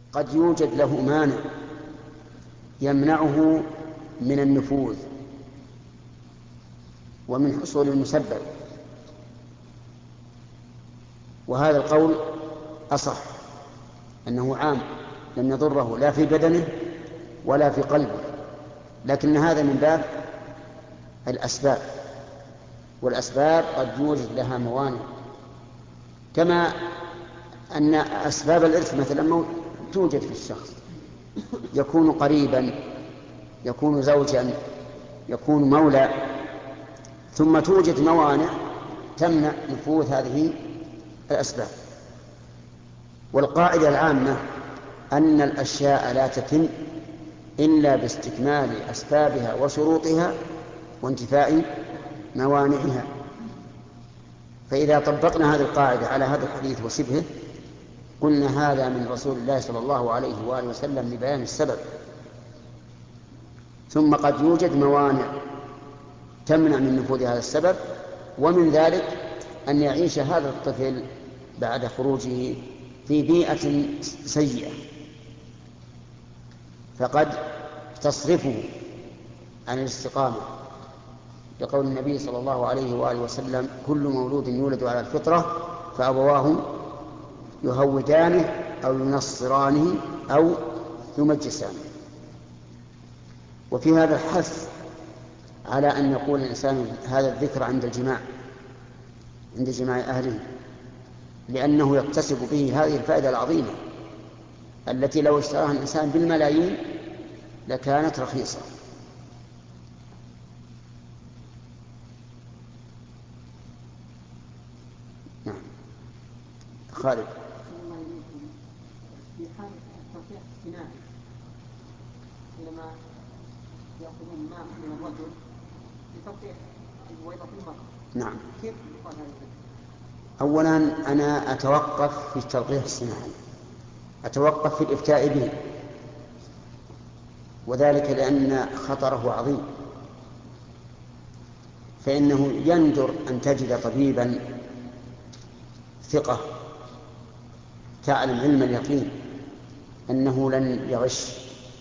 قد يوجد له مانع يمنعه من النفوذ ومن حصول المسبب، وهذا القول أصح، أنه عام لم يضره لا في بدنه ولا في قلبه، لكن هذا من باب الأسباب، والأسباب قد يوجد لها موانع، كما أن أسباب الإرث مثلا توجد في الشخص، يكون قريبا، يكون زوجا، يكون مولى، ثم توجد موانع تمنع نفوذ هذه الأسباب. والقاعدة العامة أن الأشياء لا تتم إلا باستكمال أسبابها وشروطها وانتفاء موانعها. فإذا طبقنا هذه القاعدة على هذا الحديث وشبهه قلنا هذا من رسول الله صلى الله عليه وآله وسلم لبيان السبب. ثم قد يوجد موانع تمنع من نفوذ هذا السبب، ومن ذلك أن يعيش هذا الطفل بعد خروجه في بيئة سيئة فقد تصرفه عن الاستقامة، لقول النبي صلى الله عليه وآله وسلم: كل مولود يولد على الفطرة فأبواه يهودانه أو ينصرانه أو يمجسانه. وفي هذا الحث على أن يقول الإنسان هذا الذكر عند الجماع، عند جماع أهله، لأنه يكتسب به هذه الفائدة العظيمة التي لو اشتراها الإنسان بالملايين لكانت رخيصة. نعم. خالد. في حال التصحيح الصناعي حينما يأخذون ماء من الرجل لتصحيح البويضة في المرأة. نعم. كيف يقال هذا؟ أولا أنا أتوقف في التلقيح الصناعي، أتوقف في الإفتاء به، وذلك لأن خطره عظيم، فإنه يندر أن تجد طبيبا ثقة تعلم علم اليقين أنه لن يغش،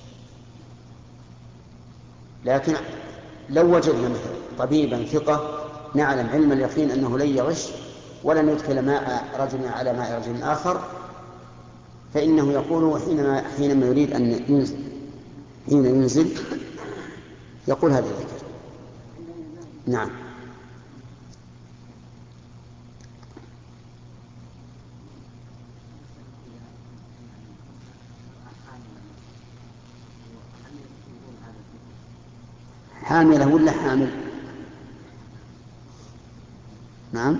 لكن لو وجدنا مثلا طبيبا ثقة نعلم علم اليقين أنه لن يغش ولن يدخل ماء رجل على ماء رجل آخر، فإنه يقول حينما يريد أن ينزل، حين ينزل يقول هذا الذكر. نعم. حاملة ولا حامل؟ نعم.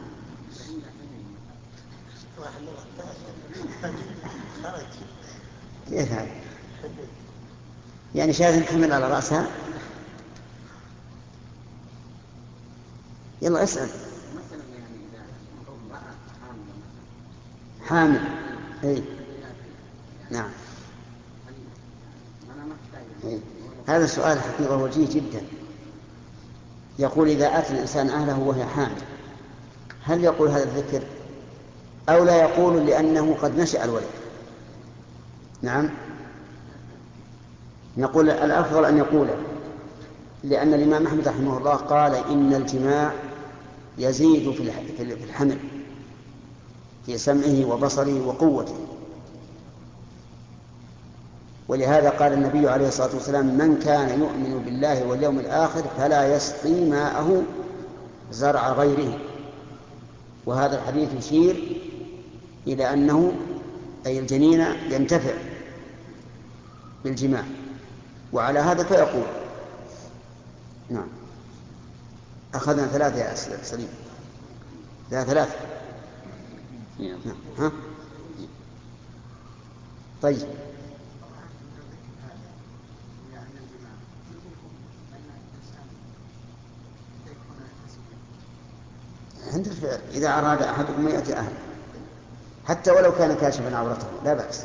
كيف هذا؟ يعني شاهد حمل على رأسها؟ يلا اسأل. حامل. اي نعم. إيه. هذا السؤال حقيقة وجيه جدا. يقول إذا أتى الإنسان أهله وهي حامل هل يقول هذا الذكر أو لا يقول لأنه قد نشأ الولد؟ نعم، نقول الأفضل أن يقوله، لأن الإمام أحمد رحمه الله قال إن الجماع يزيد في الحمل في سمعه وبصره وقوته، ولهذا قال النبي عليه الصلاة والسلام: من كان يؤمن بالله واليوم الآخر فلا يسقي ماءه زرع غيره. وهذا الحديث يشير إلى أنه أي الجنين ينتفع بالجماع، وعلى هذا فيقول. نعم. أخذنا 3 يا سليم. لا 3. نعم. ها؟ طيب. عند الفعل إذا أراد أحدكم يأتي أهل حتى ولو كان كاشفا عورته لا بأس.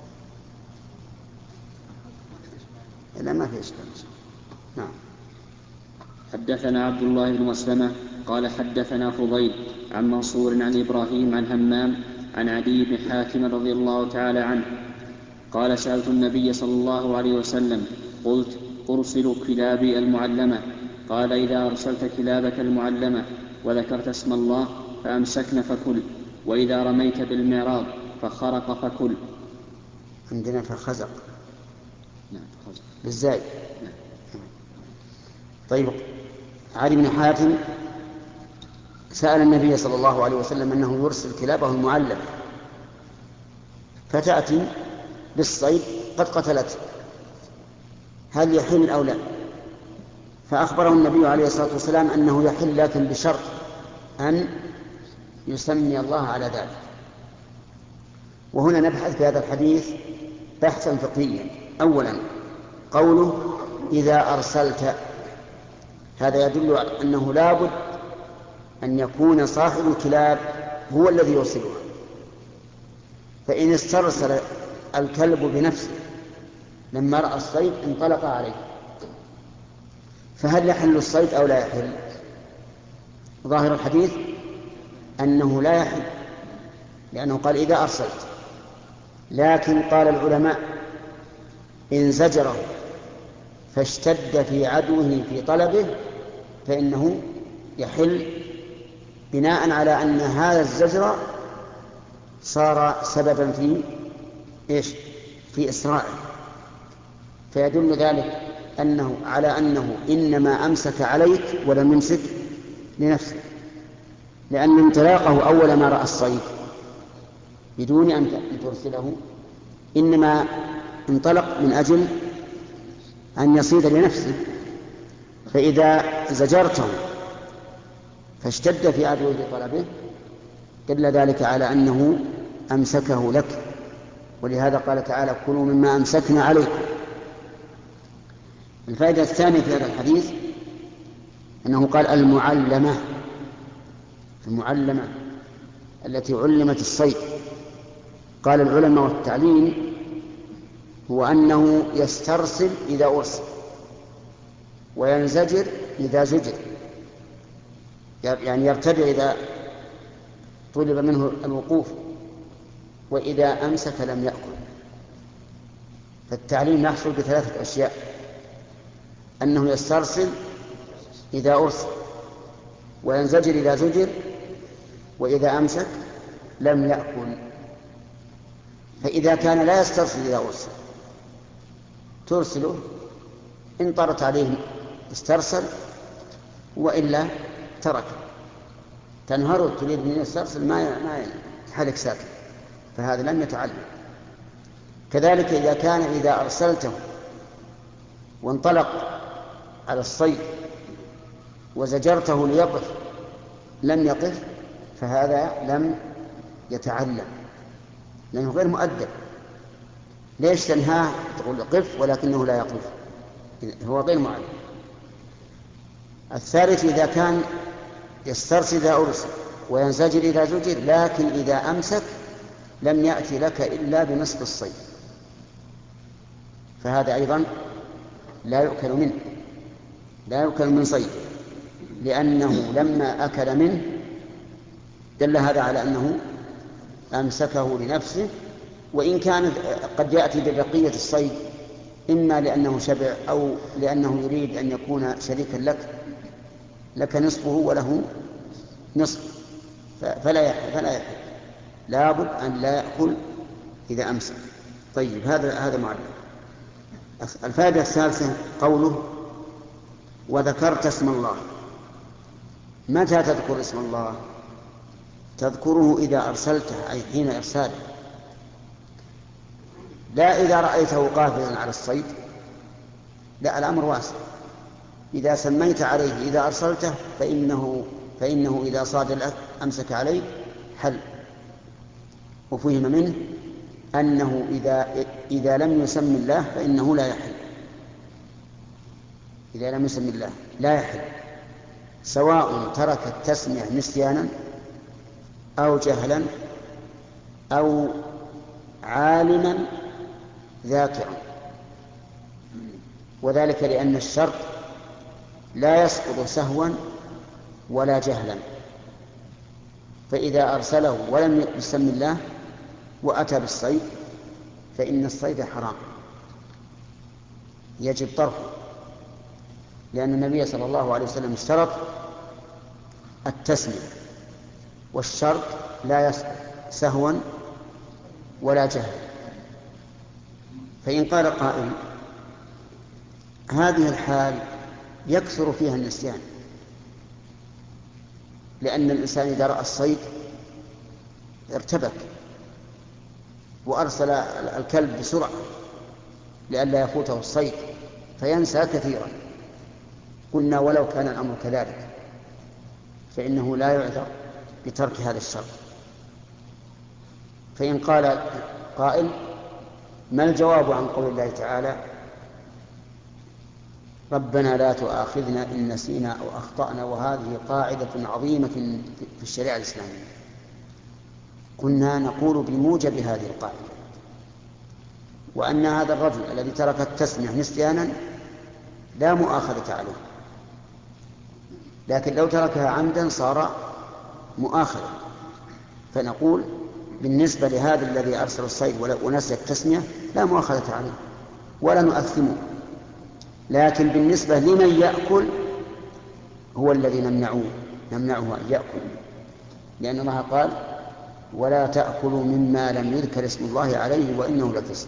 إلا ما في إشكال. نعم. حدثنا عبد الله بن مسلمة قال حدثنا فضيل عن منصور عن إبراهيم عن همام عن عدي بن حاتم رضي الله تعالى عنه قال سألت النبي صلى الله عليه وسلم قلت أرسل كلابي المعلمة؟ قال إذا أرسلت كلابك المعلمة وذكرت اسم الله فأمسكن فكل، وإذا رميت بالمعراض فخرق فكل. عندنا فخزق. نعم فخزق بالزاي. نعم. طيب، علي بن حاتم سأل النبي صلى الله عليه وسلم أنه يرسل كلابه المعلم فتأتي بالصيد قد قتلته، هل يحل أو لا؟ فأخبره النبي عليه الصلاة والسلام أنه يحل، لكن بشرط أن يسمي الله على ذلك. وهنا نبحث في هذا الحديث بحثا فقهيا. أولا، قوله إذا أرسلت، هذا يدل على أنه لابد أن يكون صاحب الكلاب هو الذي يرسلها، فإن استرسل الكلب بنفسه لما رأى الصيد انطلق عليه، فهل يحل الصيد أو لا يحل؟ ظاهر الحديث أنه لا يحل، لأنه قال إذا أرسلت. لكن قال العلماء إن زجره فاشتد في عدوه في طلبه فإنه يحل، بناء على أن هذا الزجر صار سببا في إسرائه، فيدل ذلك على أنه إنما أمسك عليك ولم يمسك لنفسه، لأن انطلاقه أول ما رأى الصيد بدون أن ترسله إنما انطلق من أجل أن يصيد لنفسه، فإذا زجرته فاشتد في عدوه بطلبه دل ذلك على أنه أمسكه لك، ولهذا قال تعالى كلوا مما أمسكنا عليكم. الفائدة الثانية في هذا الحديث أنه قال المعلمة التي علمت الصيد. قال العلماء والتعليم هو أنه يسترسل إذا أرسل وينزجر إذا زجر، يعني يرتدع إذا طلب منه الوقوف، وإذا أمسك لم يأكل. فالتعليم يحصل بثلاثة أشياء: أنه يسترسل إذا أرسل، وينزجر إذا زجر، وإذا أمسك لم يأكل. فإذا كان لا يسترسل إذا أرسل ترسله، إن طرت عليه استرسل، وإلا ترك. تنهره تريد من يسترسل ما يحلك ساكن، فهذا لم يتعلم. كذلك إذا أرسلته وانطلق على الصيد وزجرته ليقف لم يقف، فهذا لم يتعلم، لأنه غير مؤدب. ليش تنهاه تقول قف ولكنه لا يقف؟ هو غير معلم. الثالث إذا كان يسترسل إذا أرسل وينزجر إذا زجر، لكن إذا أمسك لم يأتي لك إلا بنصف الصيد، فهذا أيضا لا يؤكل من صيد، لأنه لما أكل منه دل هذا على أنه أمسكه لنفسه، وإن كان قد يأتي ببقية الصيد إما لأنه شبع أو لأنه يريد أن يكون شريكا لك نصفه وله نصف، فلا يحل. لابد أن لا يأكل إذا أمسك. طيب، هذا معلم. الفائدة الثالثة قوله وذكرت اسم الله. متى تذكر اسم الله؟ تذكره إذا أرسلته، أي حين إرساله، لا إذا رأيته قافزا على الصيد، لا، الأمر واسع. إذا سميت عليه إذا أرسلته فإنه إذا صاد أمسك عليه حل. وفهم منه أنه إذا لم يسم الله فإنه لا يحل. إذا لم يسم الله لا يحل، سواء ترك التسمية نسيانا أو جهلا أو عالما ذاكرا، وذلك لأن الشرط لا يسقط سهوا ولا جهلا. فإذا أرسله ولم يسم الله وأتى بالصيد فإن الصيد حرام يجب طرحه، لأن النبي صلى الله عليه وسلم اشترط التسمية، والشرط لا يسقط سهوا ولا جهلا. فإن قال قائل هذه الحال يكثر فيها النسيان، لأن الإنسان إذا رأى الصيد ارتبك وأرسل الكلب بسرعة لئلا يفوته الصيد فينسى كثيرا. قلنا ولو كان الأمر كذلك فإنه لا يعذر بترك هذا الشرط. فإن قال قائل ما الجواب عن قول الله تعالى ربنا لا تؤاخذنا إن نسينا أو أخطأنا، وهذه قاعدة عظيمة في الشريعة الإسلامية؟ قلنا نقول بموجب هذه القاعدة، وأن هذا الرجل الذي ترك التسمية نسيانا لا مؤاخذة عليه، لكن لو تركها عمدا صار مؤاخذا. فنقول بالنسبة لهذا الذي أرسل الصيد ونسي التسمية لا مؤاخذة عليه ولا نؤثمه، لكن بالنسبة لمن يأكل هو الذي نمنعه أن يأكل، لأن الله قال ولا تأكلوا مما لم يذكر اسم الله عليه وإنه لفسق.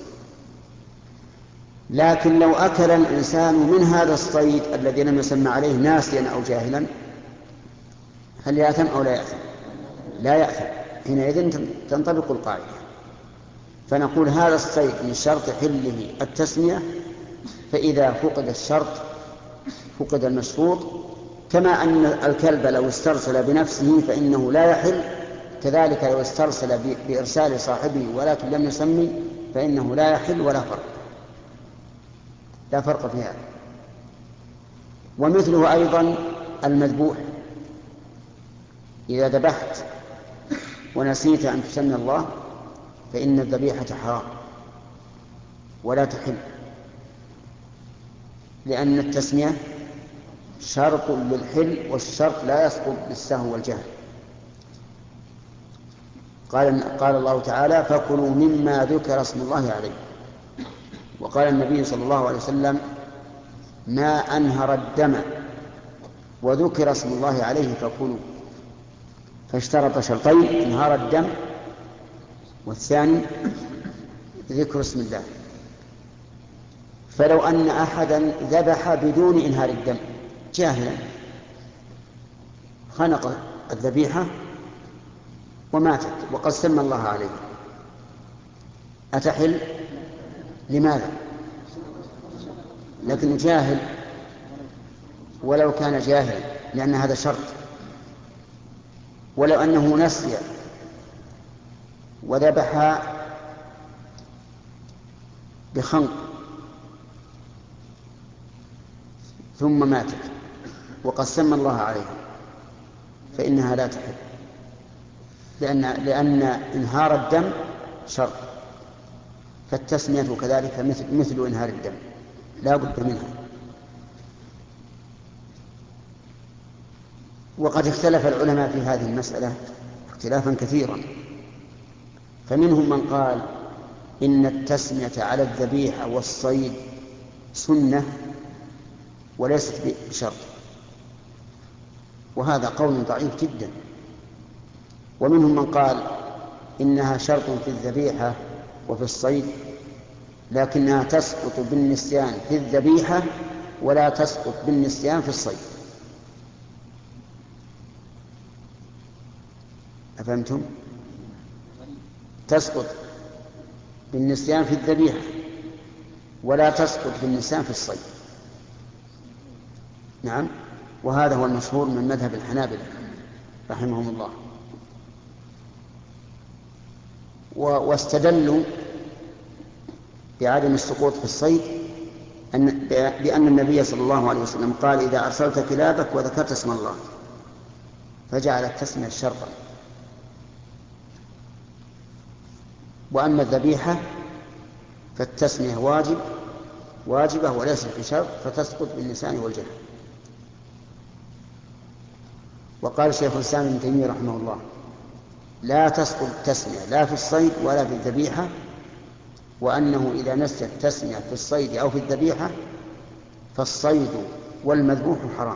لكن لو أكل الإنسان من هذا الصيد الذي لم يسمى عليه ناسيا أو جاهلا هل يأثم أو لا يأثم؟ لا يأثم. حينئذ تنطبق القاعدة. فنقول هذا الصيد من شرط حله التسمية، فإذا فقد الشرط فقد المشروط، كما أن الكلب لو استرسل بنفسه فإنه لا يحل، كذلك لو استرسل بإرسال صاحبه ولكن لم يسمي فإنه لا يحل ولا فرق، لا فرق في هذا. ومثله أيضا المذبوح، إذا ذبحت ونسيت أن تسمي الله فإن الذبيحة حرام ولا تحل، لأن التسمية شرط للحل، والشرط لا يسقط بالسهو والجهل. قال الله تعالى فكلوا مما ذكر اسم الله عليه. وقال النبي صلى الله عليه وسلم ما أنهر الدم وذكر اسم الله عليه فكلوا، فاشترط شرطين: انهار الدم، والثاني ذكر اسم الله. فلو أن أحدا ذبح بدون إنهار الدم جاهلا، خنق الذبيحة وماتت وقد سمى الله عليه، أتحل؟ لماذا؟ لكنه جاهل، ولو كان جاهلا لأن هذا شرط. ولو أنه نسي وذبح بخنق ثم ماتت وقد سمى الله عليه فإنها لا تحل، لأن إنهار الدم شرط، فالتسمية كذلك مثل إنهار الدم لا بد منها. وقد اختلف العلماء في هذه المسألة اختلافا كثيرا، فمنهم من قال إن التسمية على الذبيحة والصيد سنة وليست بشرط، وهذا قول ضعيف جدا. ومنهم من قال إنها شرط في الذبيحة وفي الصيد، لكنها تسقط بالنسيان في الذبيحة ولا تسقط بالنسيان في الصيد. أفهمتم؟ تسقط بالنسيان في الذبيحة ولا تسقط بالنسيان في الصيد. نعم، وهذا هو المشهور من مذهب الحنابلة رحمهم الله. واستدلوا بعدم السقوط في الصيد بأن النبي صلى الله عليه وسلم قال إذا أرسلت كلابك وذكرت اسم الله، فجعل التسمية شرطا. وأما الذبيحة فالتسمية واجبة وليست بشرط، فتسقط باللسان والجهل. وقال شيخ الإسلام ابن تيمية رحمه الله لا تسقط التسمية لا في الصيد ولا في الذبيحة وأنه إذا نسي التسمية في الصيد أو في الذبيحة فالصيد والمذبوح حرام،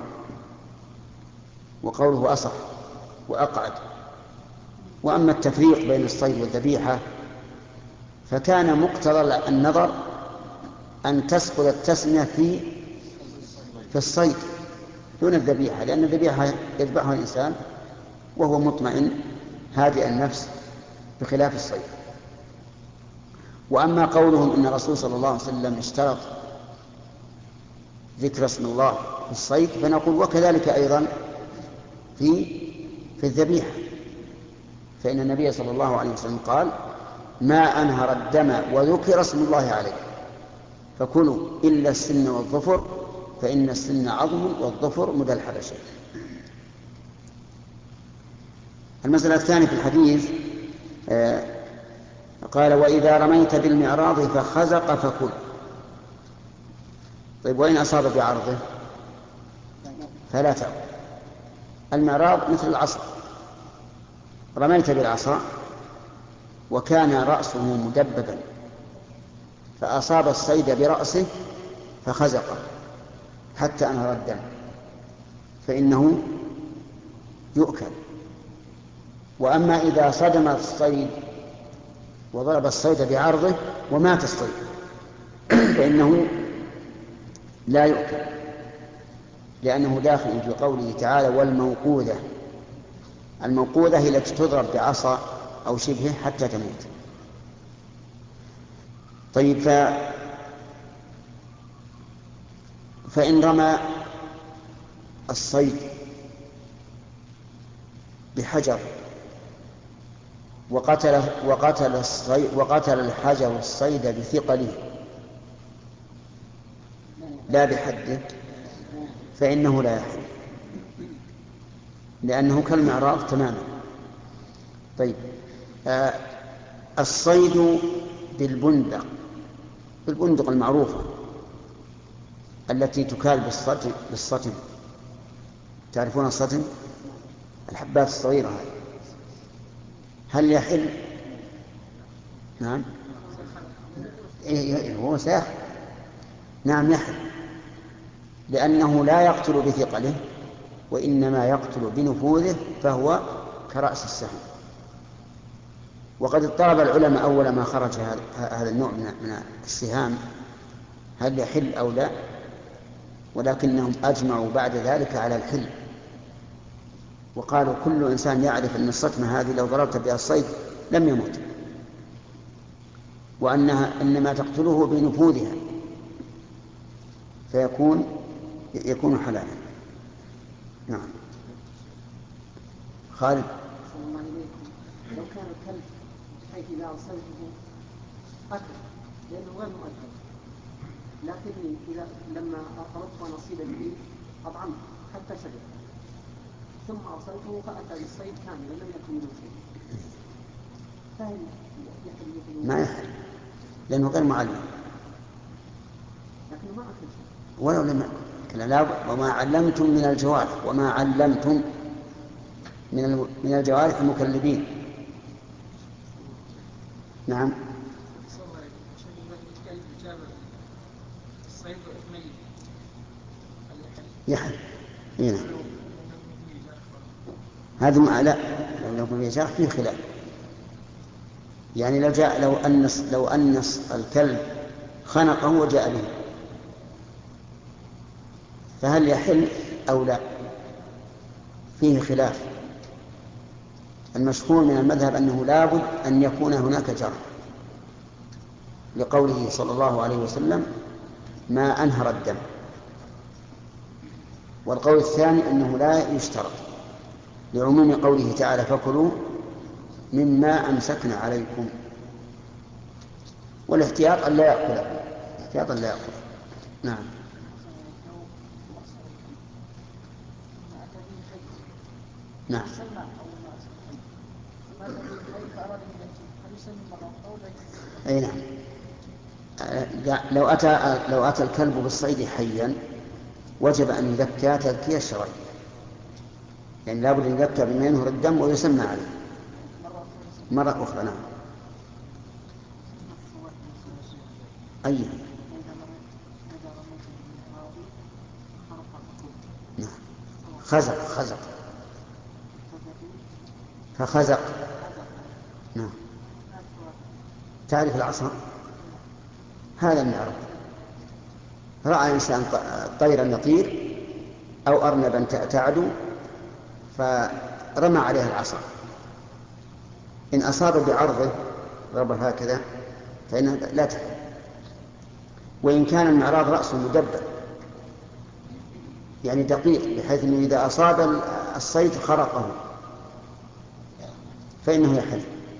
وقوله أصح وأقعد. وأما التفريق بين الصيد والذبيحة فكان مقتضى النظر أن تسقط التسمية في الصيد دون الذبيحة، لأن الذبيحة يذبحها الإنسان وهو مطمئن هادئ النفس بخلاف الصيد. وأما قولهم إن الرسول صلى الله عليه وسلم اشترط ذكر اسم الله في الصيد فنقول وكذلك أيضا في الذبيحة، فإن النبي صلى الله عليه وسلم قال ما أنهر الدم وذكر اسم الله عليه فكلوا إلا السن والظفر فإن السن عظم والظفر مدى الحبشة. المسألة الثانية في الحديث قال وإذا رميت بالمعراض فخزق فكل. طيب وإن أصاب بعرضه فلا تأكل. المعراض مثل العصا، رميت بالعصا وكان رأسه مدببا فأصاب الصيد برأسه فخزق حتى أنهر الدم فإنه يؤكل. وأما إذا صدم الصيد وضرب الصيد بعرضه ومات الصيد فإنه لا يؤكل، لأنه داخل في قوله تعالى والموقوذة. الموقوذة هي التي تضرب بعصا أو شبهه حتى تموت. طيب فإن رمى الصيد بحجر وقتل الحجر الصيد بثقله لا بحده فإنه لا يحل، لأنه كالمعراض تماما. طيب الصيد بالبندق المعروفة التي تكال بالسطن، تعرفون السطن؟ الحبات الصغيرة هذه، هل يحل؟ نعم هو ساخن، نعم يحل، لأنه لا يقتل بثقله وإنما يقتل بنفوذه فهو كرأس السهم. وقد اضطرب العلماء أول ما خرج هذا النوع من السهام هل يحل أو لا، ولكنهم أجمعوا بعد ذلك على الحل، وقالوا كل إنسان يعرف أن الصدمة هذه لو ضربت بها الصيد لم يموت، وأنها إنما تقتله بنفوذها يكون حلالا. نعم. خالد. لو كان الكلب حيث إذا أرسلته أكل لأنه غير مؤكل، لكني إذا لما أردت نصيبا به أطعمته حتى شرب ثم أرسلته فأتى بالصيد كاملا لم يكن منه شيء فهل يحل؟ ما يحل لأنه غير معلم، لكنه ما أكل شيء ولو لم يأكل. وما علمتم من الجوارح وما علمتم من الجوارح المكلبين. نعم. يحل. نعم. هذا لا، لو في جرح فيه خلاف. يعني لو أنس الكلب خنقه وجاء به فهل يحل أو لا؟ فيه خلاف. المشهور من المذهب أنه لابد أن يكون هناك جرح، لقوله صلى الله عليه وسلم ما أنهر الدم. والقول الثاني أنه لا يشترط لعموم قوله تعالى فكلوا مما أمسكنا عليكم، والاحتياط أن لا يأكله، احتياطا لا يأكله. نعم. نعم. أي نعم. لو أتى الكلب بالصيد حيا وجب أن يذكى تذكية الشرعية، يعني لابد أن يذكى بما ينهر الدم ويسمى عليه مرة أخرى. نعم. أي خزق فخزق. نعم. تعرف العصا؟ هذا من العرب. رأى إنسان طيرا يطير أو أرنبا تعدو فرمى عليها العصا، إن أصاب بعرضه ضربه هكذا فإنها لا تحل. وإن كان المعراض رأسه مدبر يعني دقيق بحيث أنه إذا أصاب الصيد خرقه فإنه يحل.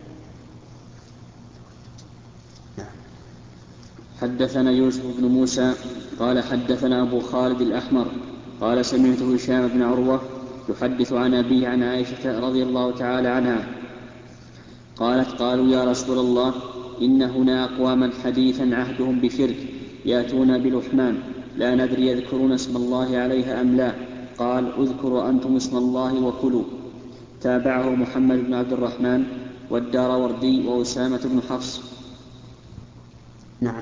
حدثنا يوسف بن موسى قال حدثنا أبو خالد الأحمر قال سمعت هشام بن عروة يحدث عن أبيه عن عائشة رضي الله تعالى عنها قالت قالوا يا رسول الله إن هنا أقواما حديثا عهدهم بشرك يأتون بلحمان لا ندري يذكرون اسم الله عليها أم لا. قال اذكروا أنتم اسم الله وكلوا. تابعه محمد بن عبد الرحمن والداروردي وأسامة بن حفص. نعم.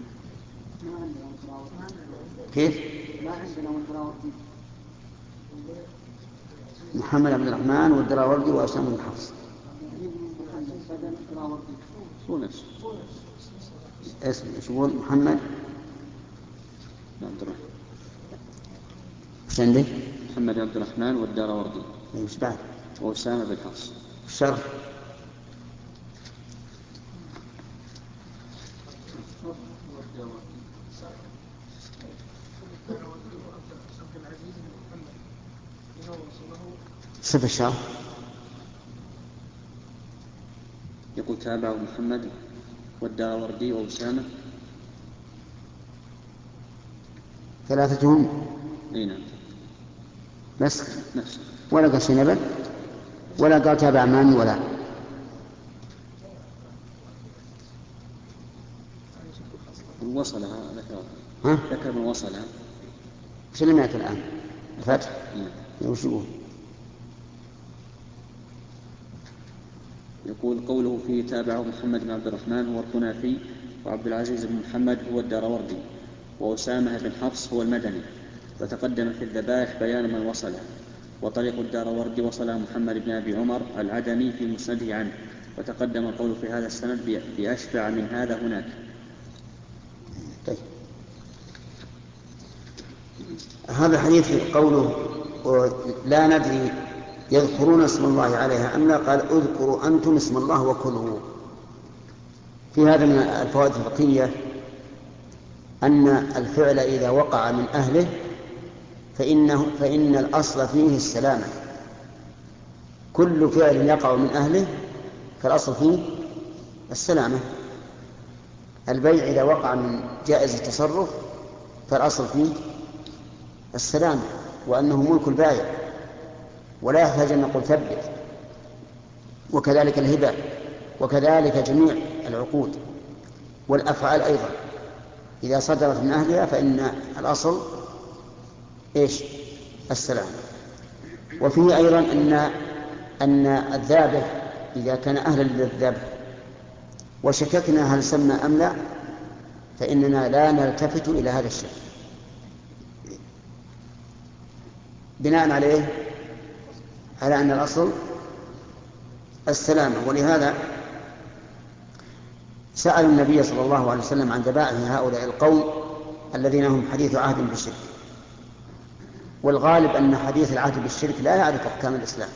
كيف؟ ما عندنا والدراوردي. محمد بن الرحمن والدراوردي وأسامة بن حفص. اسم يقول محمد عبد الرحمن. ايش عندك؟ محمد عبد الرحمن والداروردي. ايش بعد؟ وأسامة بن حفص. الشرح صف الشرح يقول تابعه محمد والداروردي وأسامة ثلاثتهم. اي نعم. بس نفسه. ولا قال شيء نبل ولا قال تابع من ولا وصلها ذكر من وصلها. وش اللي مات الآن؟ الفتح. وش يقول؟ يقول قوله فيه تابعه محمد بن عبد الرحمن هو الطنافي وعبد العزيز بن محمد هو الداروردي وأسامة بن حفص هو المدني. وتقدم في الذبائح بيان من وصله. وطريق الداروردي وصل محمد بن أبي عمر العدني في مسنده عنه. وتقدم القول في هذا السند بأشبع من هذا هناك. طيب. هذا الحديث قوله لا ندري يذكرون اسم الله عليها أم لا، قال اذكروا أنتم اسم الله وكلوا. في هذا من الفوائد الفقهية أن الفعل إذا وقع من أهله فإن الأصل فيه السلامة. كل فعل يقع من أهله فالأصل فيه السلامة. البيع إذا وقع من جائز التصرف فالأصل فيه السلامة وأنه ملك البائع ولا يحتاج أن نقول ثبت. وكذلك الهبة وكذلك جميع العقود والأفعال أيضا إذا صدرت من أهلها فإن الأصل إيش؟ السلام. وفيه أيضا أن الذابح إذا كان أهلا للذبح وشككنا هل سمى أم لا فإننا لا نلتفت إلى هذا الشيء بناء عليه على أن الأصل السلامة. ولهذا سأل النبي صلى الله عليه وسلم عن ذبائح هؤلاء القوم الذين هم حديث عهد بالشرك. والغالب أن حديث العهد بالشرك لا يعرف أحكام الإسلام،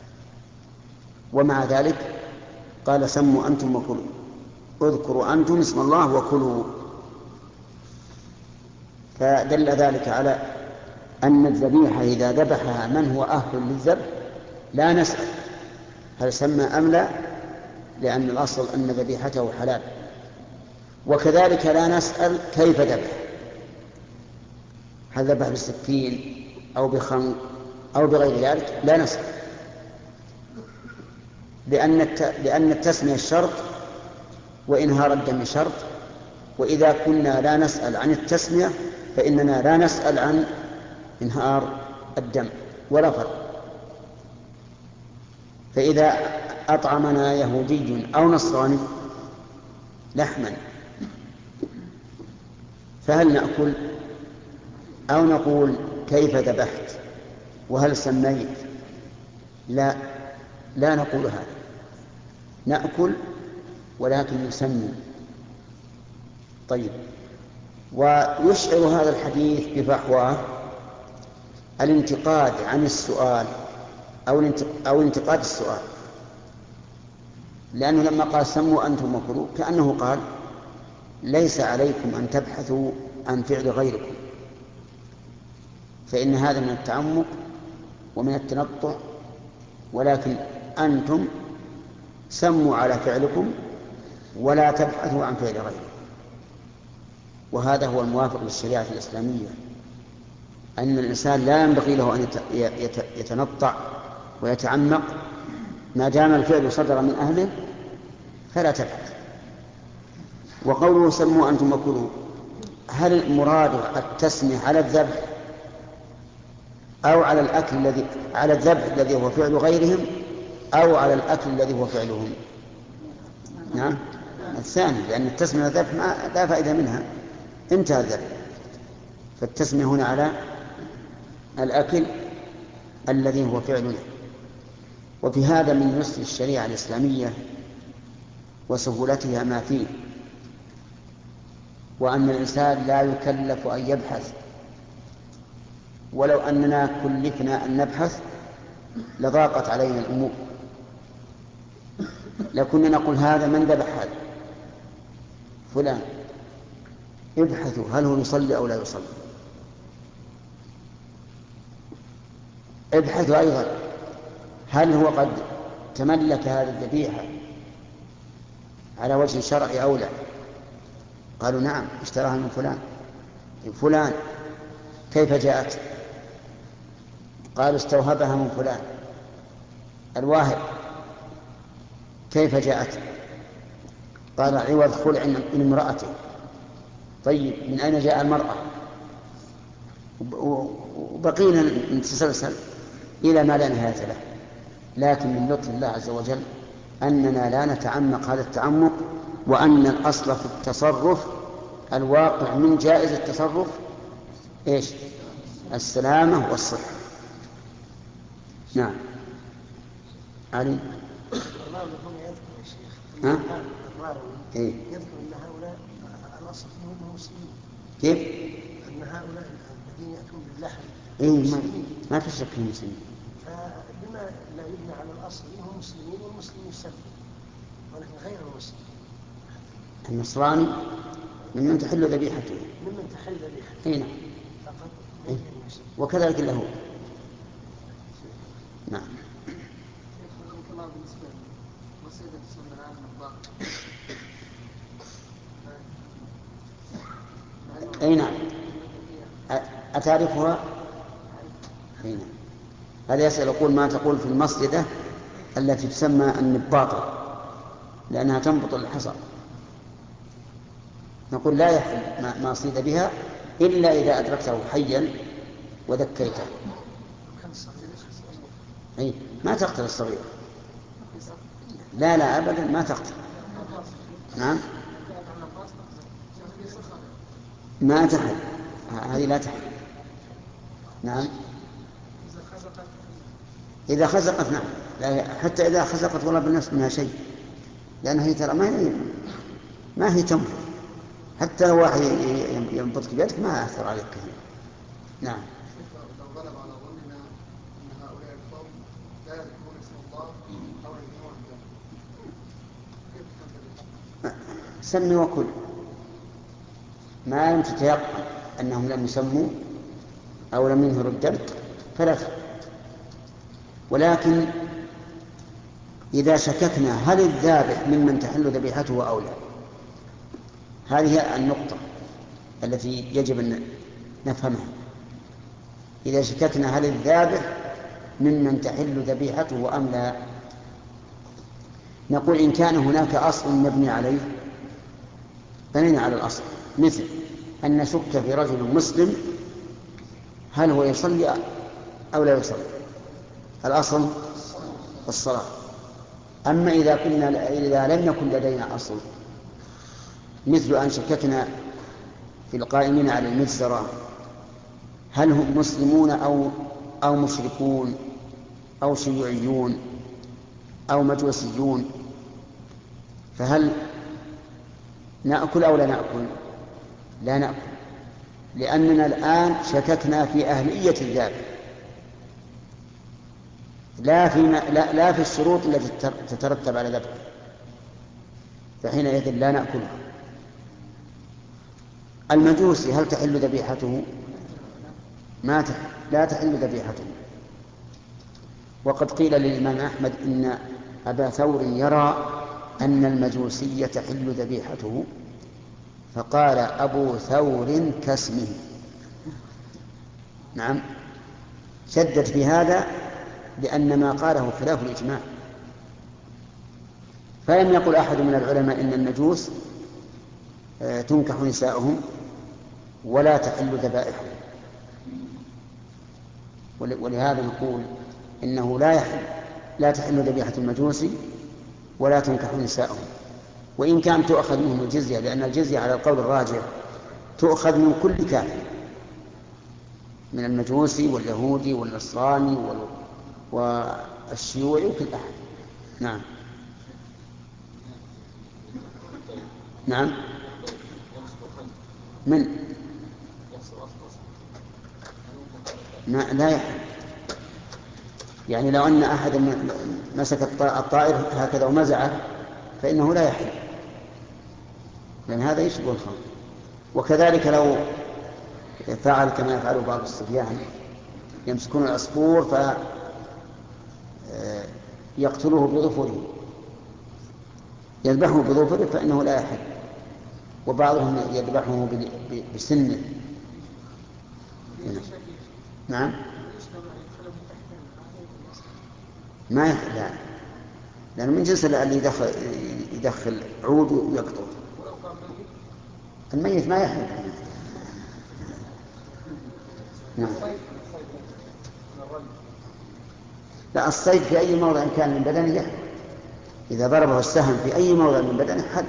ومع ذلك قال سموا أنتم وكلوا، اذكروا أنتم اسم الله وكلوا. فدل ذلك على أن الذبيحة إذا ذبحها من هو أهل للذبح لا نسأل هل سمى أم لا، لأن الأصل أن ذبيحته حلال. وكذلك لا نسأل كيف ذبح، هل ذبح بالسكين أو بخنق أو بغير ذلك، لا نسأل، لأن التسمية شرط وإنهار الدم شرط. وإذا كنا لا نسأل عن التسمية فإننا لا نسأل عن إنهار الدم ولا فرق. فإذا أطعمنا يهودي أو نصراني لحما فهل نأكل أو نقول كيف ذبحت وهل سميت؟ لا نقول هذا، نأكل ولكن نسمي. طيب، ويشعر هذا الحديث بفحواه الانتقاد عن السؤال أو انتقاد السؤال، لأنه لما قال سموا أنتم وكلوا كأنه قال ليس عليكم أن تبحثوا عن فعل غيركم، فإن هذا من التعمق ومن التنطع، ولكن أنتم سموا على فعلكم ولا تبحثوا عن فعل غيركم. وهذا هو الموافق للشريعة الإسلامية، أن الإنسان لا ينبغي له أن يتنطع ويتعمق، ما دام الفعل صدر من أهله فلا تبحث. وقوله سموا أنتم وكلوا، هل المراد التسمية على الذبح أو على الأكل على الذبح الذي هو فعل غيرهم أو على الأكل الذي هو فعلهم؟ نعم الثاني، لأن التسمية الذبح لا فائدة منها، انتهى الذبح. فالتسمية هنا على الأكل الذي هو فعلنا. وفي هذا من يسر الشريعة الإسلامية وسهولتها ما فيه، وأن الإنسان لا يكلف أن يبحث، ولو أننا كلفنا أن نبحث لضاقت علينا الأمور، لكنا نقول هذا من ذبح هذا فلان، ابحثوا هل هو يصلي أو لا يصلي، ابحثوا أيضا هل هو قد تملك هذه الذبيحة على وجه شرعي أو لا. قالوا نعم اشتراها من فلان. كيف جاءت؟ قالوا استوهبها من فلان الواهب. كيف جاءت؟ قال عوض خلع من امرأته. طيب من أين جاء المرأة؟ وبقينا نتسلسل إلى ما لا نهاية له. لكن من لطف الله عز وجل أننا لا نتعمق هذا التعمق، وأن الأصل في التصرف الواقع من جائز التصرف إيش؟ السلامة والصحة. نعم علي. الراوي هنا يذكر يا شيخ إيه؟ يذكر أن هؤلاء الأصل فيهم مسلمين. كيف؟ أن هؤلاء الذين يأتون باللحم إيه ما في شك فيهم مسلمين. فلما لا يبنى على الأصل هم مسلمين والمسلم يسلم، ولكن غير المسلم النصراني ممن تحل ذبيحته. ممن تحل ذبيحته. إيه نعم. فقط إيه؟ وكذلك اليهود. نعم. الله بالنسبة لوسيلة تسمى الآن الضغط. أي نعم. أتعرفها؟ أي نعم. هذا يسأل يقول ما تقول في المصيدة التي تسمى النباطة لأنها تنبط الحصى. نقول لا يحل ما صيد بها إلا إذا أدركته حيا وذكيته. أي ما تقتل الصغير. لا أبدا ما تقتل. نعم ما تحل، هذه لا تحل. نعم إذا خزقت نعم، حتى إذا خزقت والله بالنفس منها شيء، لأنها هي ترى ما هي تنفذ، حتى لو واحد ينبضك بيدك ما أثر عليك كثير. نعم. لو غلب على ظننا أن هؤلاء القوم لا يذكرون اسم الله أو يذكرون الدم، سمي وكل، ما لم تتيقن أنهم لم يسموا أو لم ينهروا الدم فلا تفعل. ولكن إذا شككنا هل الذابح ممن تحل ذبيحته أو لا، هذه النقطة التي يجب أن نفهمها. إذا شككنا هل الذابح ممن تحل ذبيحته أم لا، نقول إن كان هناك أصل مبني عليه بنينا على الأصل، مثل أن نشك في رجل مسلم هل هو يصلي أو لا يصلي، الأصل الصلاة. أما إذا لم يكن لدينا أصل، مثل أن شككنا في القائمين على المجزرة هل هم مسلمون أو مشركون أو شيوعيون أو مجوسيون، فهل نأكل أو لا نأكل؟ لا نأكل، لأننا الآن شككنا في أهلية الذبح، لا في الشروط التي تترتب على ذبحه، فحينئذ لا نأكله. المجوسي هل تحل ذبيحته؟ لا تحل ذبيحته. وقد قيل للإمام أحمد إن أبا ثور يرى أن المجوسي تحل ذبيحته، فقال أبو ثور كاسمه. نعم، شدد في هذا لأن ما قاله خلاف الإجماع. فلم يقل أحد من العلماء إن المجوس تنكح نساؤهم ولا تحل ذبائحهم، ولهذا نقول إنه لا تحل ذبيحة المجوس ولا تنكح نساؤهم، وإن كان تؤخذ منهم الجزية، لأن الجزية على القول الراجح تؤخذ من كل كافر، من المجوسي واليهودي والنصراني والشيوعي وكل أحد. نعم. نعم. من لا يحل، يعني لو أن أحد مسك الطائر هكذا ومزعه فإنه لا يحل، لأن هذا يشبه الخمر. وكذلك لو فعل كما يفعله بعض الصبيان، يمسكون العصفور فيقتلوه بظفره، يذبحه بظفره فإنه لا يحل، وبعضهم يذبحه بسنه. نعم. ما يحل، لأنه من جنس اللي يدخل عود ويقطع. الميت ما يحل. نعم. لا، الصيد في أي موضع كان من بدنه يحل، إذا ضربه السهم في أي موضع من بدنه حل.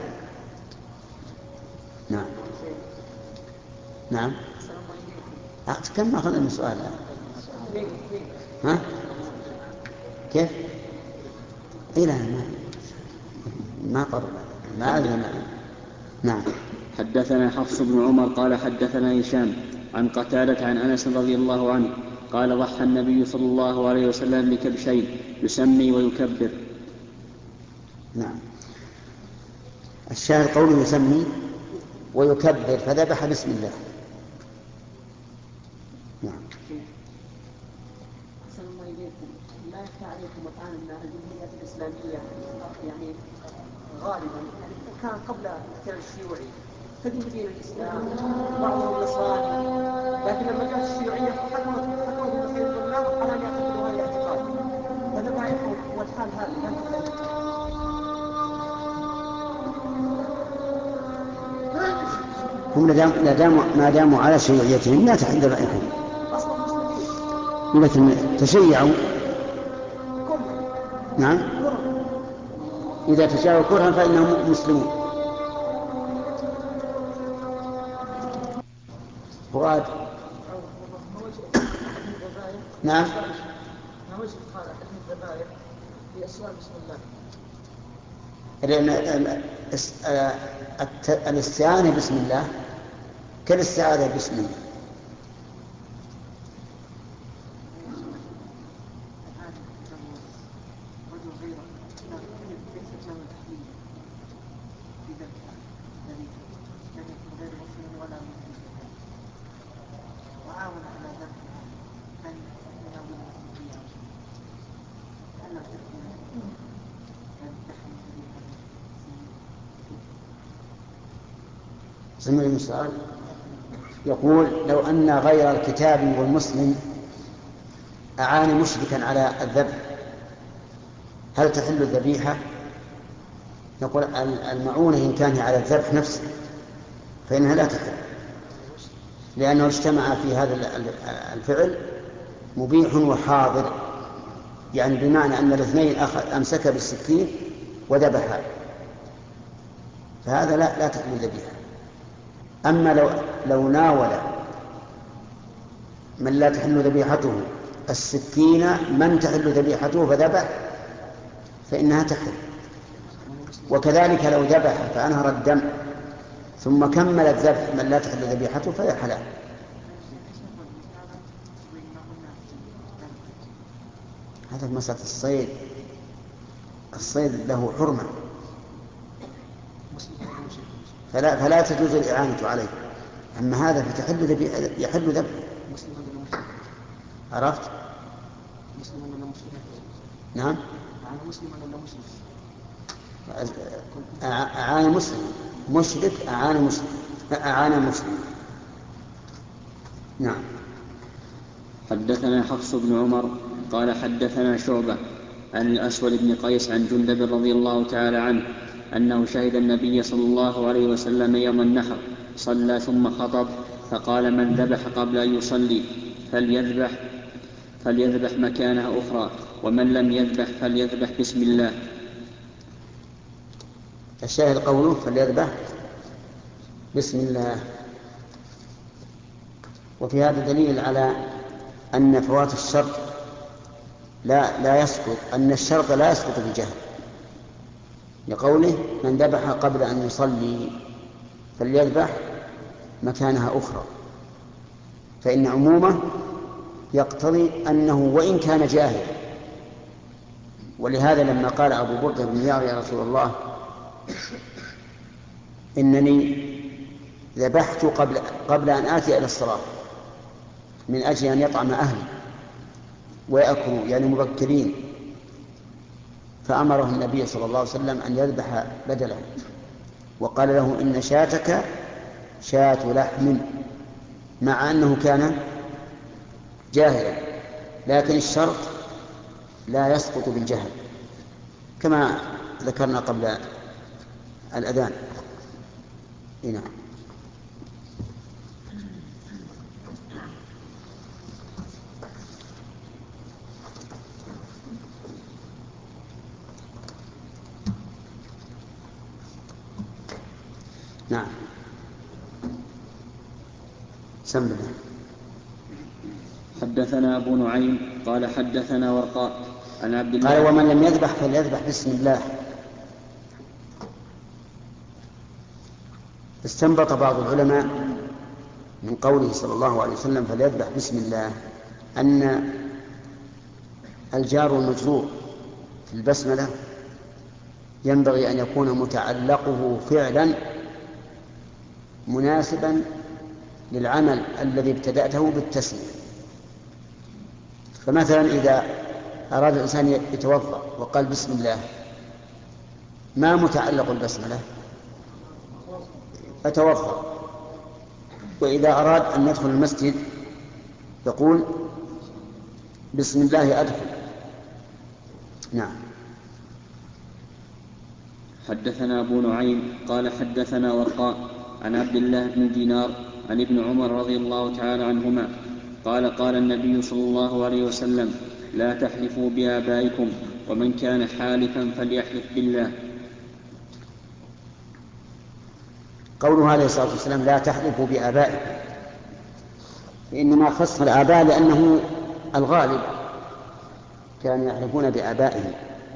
نعم. نعم. كم ما أخذنا من سؤال الآن؟ ها؟ كيف؟ إيه، لا ما قرر، ما أدري. نعم. حدثنا حفص بن عمر قال حدثنا هشام عن قتادة عن أنس رضي الله عنه قال ضحى النبي صلى الله عليه وسلم بكبشين يسمي ويكبر. نعم. الشاهد قوله يسمي ويكبر، فذبح بسم الله. نعم. أحسن الله إليكم، لا يخفى عليكم الآن أن الجمهوريات الإسلامية يعني غالبا كان قبل احتلال الشيوعي تدين دين الإسلام، بعضهم نصراني، لكن لما جاءت الشيوعية حكموا بحزب الله على أن يعتقدوا هذا الاعتقاد، فذبائحهم والحال هذا هم ما داموا على شيوعيتهم لا تحل ذبائحهم، لكن تشيعوا. نعم. إذا تشاءوا كرها فإنهم مسلمون. فؤاد. نعم. الاستعانة بسم الله كالاستعاذة بسم الله. سمعوا المسألة يقول لو أن غير الكتاب والمسلم أعان مشركا على الذبح هل تحل الذبيحة؟ نقول المعونة إن كان على الذبح نفسه فإنها لا تحل، لأنه اجتمع في هذا الفعل مبيح وحاضر، يعني بمعنى أن الاثنين أمسك بالسكين وذبحا، فهذا لا تحل الذبيحة. أما لو ناول من لا تحل ذبيحته السكين من تحل ذبيحته فذبح فإنها تحل. وكذلك لو ذبح فأنهر الدم ثم كمل الذبح من لا تحل ذبيحته فهي حلال. هذا مسألة الصيد، الصيد له حرمة فلا تجوز الإعانة عليه. أما هذا يحل ذبح. عرفت؟ نعم. أعان مسلم، مشرك أعان مسلم، أعان مسلم. نعم. حدثنا حفص بن عمر قال حدثنا شعبة عن الأسود بن قيس عن جندب رضي الله تعالى عنه أنه شهد النبي صلى الله عليه وسلم يوم النحر صلى ثم خطب فقال من ذبح قبل أن يصلي فليذبح مكانها أخرى ومن لم يذبح فليذبح بسم الله. الشاهد قوله فليذبح بسم الله. وفي هذا دليل على أن فوات الشرط لا يسقط، أن الشرط لا يسقط بجهل، لقوله من ذبح قبل أن يصلي فليذبح مكانها أخرى، فإن عمومه يقتضي أنه وإن كان جاهل. ولهذا لما قال أبو بردة بن نيار يا رسول الله إنني ذبحت قبل أن آتي إلى الصلاة من أجل أن يطعم أهلي ويأكلوا يعني مبكرين، فأمره النبي صلى الله عليه وسلم أن يذبح بدله وقال له إن شاتك شاة لحم، مع أنه كان جاهلا، لكن الشرط لا يسقط بالجهل كما ذكرنا قبل الأذان. نعم. نعم. سم الله. حدثنا أبو نعيم قال حدثنا ورقاء عن عبد الله قال ومن لم يذبح فليذبح بسم الله. استنبط بعض العلماء من قوله صلى الله عليه وسلم فليذبح بسم الله أن الجار والمجرور في البسملة ينبغي أن يكون متعلقه فعلا مناسبا للعمل الذي ابتدأته بالتسمية. فمثلا إذا أراد الإنسان يتوضأ وقال بسم الله، ما متعلق البسملة؟ أتوضأ. وإذا أراد أن يدخل المسجد يقول بسم الله أدخل. نعم. حدثنا أبو نعيم قال حدثنا ورقاء عن عبد الله بن دينار عن ابن عمر رضي الله تعالى عنهما قال النبي صلى الله عليه وسلم لا تحلفوا بآبائكم ومن كان حالفا فليحلف بالله. قوله عليه الصلاة والسلام لا تحلفوا بآبائكم فإنما خص الآباء لأنه الغالب كانوا يحلفون بآبائهم،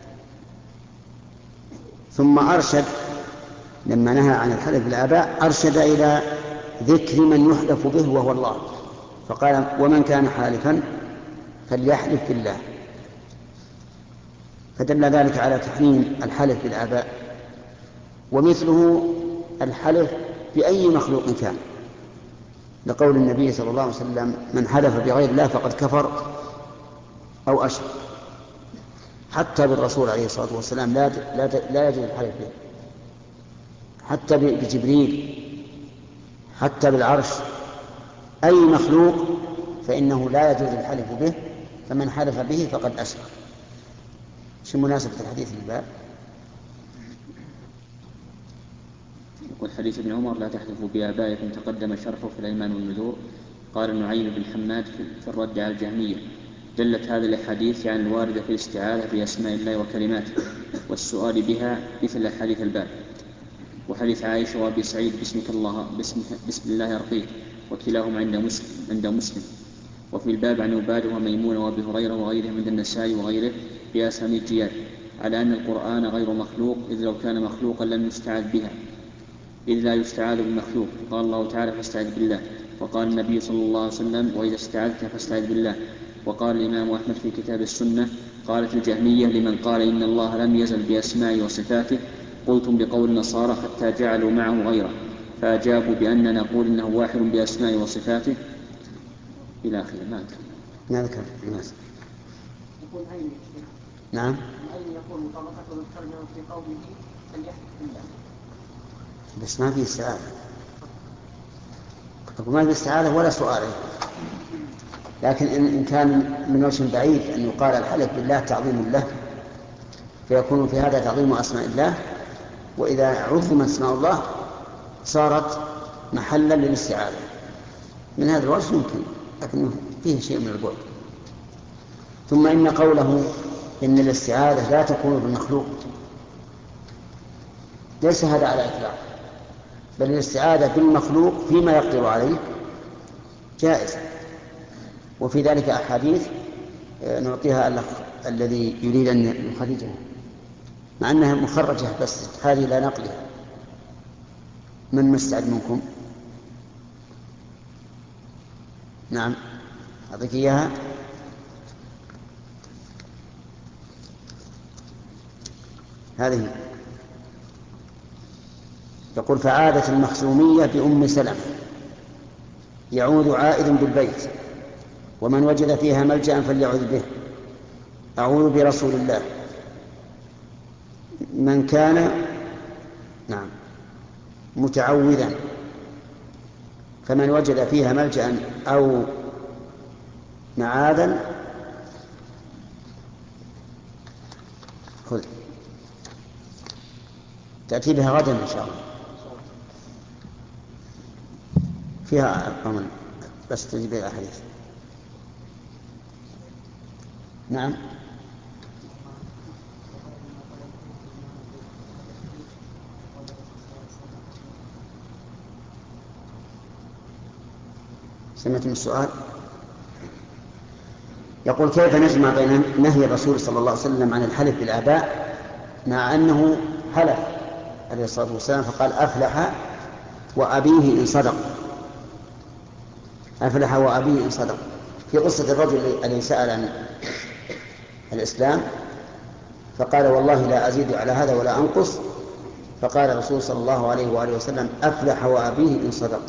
ثم أرشد لما نهى عن الحلف بالآباء أرشد إلى ذكر من يحلف به وهو الله، فقال ومن كان حالفا فليحلف بالله، فدل ذلك على تحريم الحلف بالآباء. ومثله الحلف بأي مخلوق كان، لقول النبي صلى الله عليه وسلم من حلف بغير الله فقد كفر أو أشرك. حتى بالرسول عليه الصلاة والسلام لا يجوز الحلف به، حتى بجبريل، حتى بالعرش، أي مخلوق فإنه لا يجوز الحلف به، فمن حلف به فقد أشرك. شو مناسبة الحديث للباب؟ يقول حديث ابن عمر لا تحلفوا بآبائكم تقدم شرحه في الأيمان والنذور. قال نعيم بن حماد في الرد على الجهمية دلت هذه الأحاديث عن الواردة في الاستعاذة بأسماء الله وكلماته والسؤال بها مثل حديث الباب. وحديث عائشة وأبي سعيد بسم الله أرقيك، وكلاهما عند مسلم. وفي الباب عن عبادة وميمونة وأبي هريرة وغيرهم عند النسائي وغيره بأسامي الجياد، على أن القرآن غير مخلوق، إذ لو كان مخلوقا لم يستعاذ بها، إذ لا يستعاذ بالمخلوق. قال الله تعالى: فاستعذ بالله. وقال النبي صلى الله عليه وسلم: وإذا استعذت فاستعذ بالله. وقال الإمام أحمد في كتاب السنة: قالت الجهمية لمن قال إن الله لم يزل بأسمائه وصفاته: قلتم بقول النصارى حتى جعلوا معه غيره، فأجابوا بأننا نقول إنه واحد بأسمائه وصفاته إلى آخره. ما ذكر الناس. يقول عيني. نعم. عيني يقول مطابقته للترجمة في قوله فليحلف بالله. بس ما في استعاذة، ما في استعاذة ولا سؤال. لكن إن كان من وجه بعيد أن يقال الحلف بالله تعظيم له، فيكون في هذا تعظيم أسماء الله، وإذا عظم اسماء الله صارت محلا للاستعاذة. من هذا الوجه يمكن، لكن فيه شيء من البعد. ثم إن قوله إن الاستعاذة لا تكون بالمخلوق ليس هذا على إطلاق، بل الاستعاذة بالمخلوق فيما يقدر عليه جائزة، وفي ذلك أحاديث نعطيها الأخ الذي يريد أن يخرجها، مع أنها مخرجة بس هذه لا نقلها. من مستعد منكم؟ نعم، أعطيك إياها. هذه يقول: فعادت المخزومية بأم سلمة يعود عائد بالبيت، ومن وجد فيها ملجأ فليعوذ به، أعوذ برسول الله، من كان متعوذا، فمن وجد فيها ملجأ أو معاذا خذ. تأتي بها غدا إن شاء الله، فيها أمر بس تجيب الأحاديث. نعم. سمعتم السؤال؟ يقول: كيف نجمع بين نهي الرسول صلى الله عليه وسلم عن الحلف بالآباء مع أنه حلف عليه الصلاة والسلام فقال: أفلح وأبيه إن صدق. أفلح وأبيه إن صدق. في قصة الرجل الذي سأل عن الإسلام فقال: والله لا أزيد على هذا ولا أنقص. فقال الرسول صلى الله عليه وآله وسلم: أفلح وأبيه إن صدق.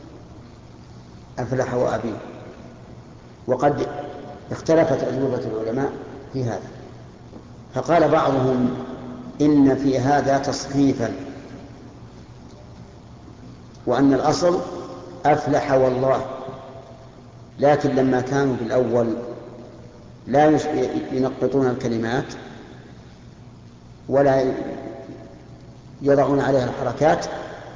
أفلح وأبيه. وقد اختلفت أجوبة العلماء في هذا، فقال بعضهم: إن في هذا تصحيفا، وأن الأصل أفلح والله، لكن لما كانوا بالأول لا ينقطون الكلمات ولا يضعون عليها الحركات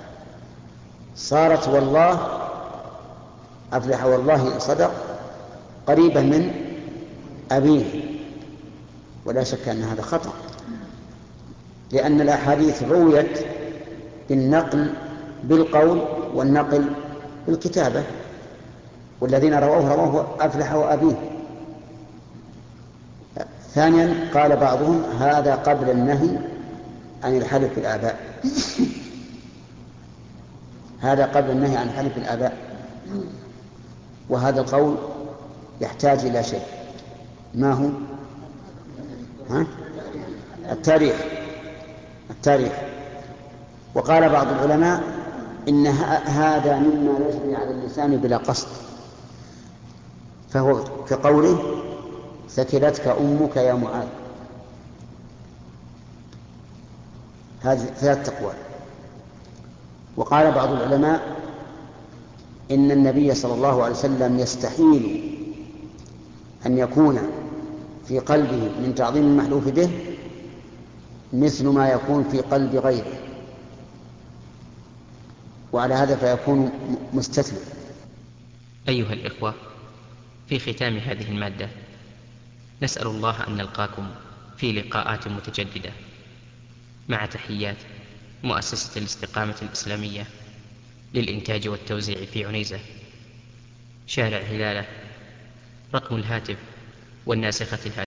صارت والله أفلح والله إن صدق قريبا من أبيه، ولا شك أن هذا خطأ، لأن الأحاديث رويت بالنقل بالقول والنقل بالكتابة، والذين رووه أفلح وأبيه. ثانيا قال بعضهم: هذا قبل النهي عن الحلف بالآباء، هذا قبل النهي عن الحلف بالآباء. وهذا القول يحتاج إلى شيء، ما هو؟ التاريخ. وقال بعض العلماء إن هذا مما يجري على اللسان بلا قصد، فهو كقوله: ثكلتك أمك يا معاذ. هذه ثلاث أقوال. وقال بعض العلماء إن النبي صلى الله عليه وسلم يستحيل أن يكون في قلبه من تعظيم المحلوف به مثل ما يكون في قلب غيره، وعلى هذا فيكون مستثنى. أيها الإخوة، في ختام هذه المادة نسأل الله أن نلقاكم في لقاءات متجددة، مع تحيات مؤسسة الاستقامة الإسلامية للإنتاج والتوزيع في عنيزة، شارع هلالة، رقم الهاتف والناسخة الهاتفية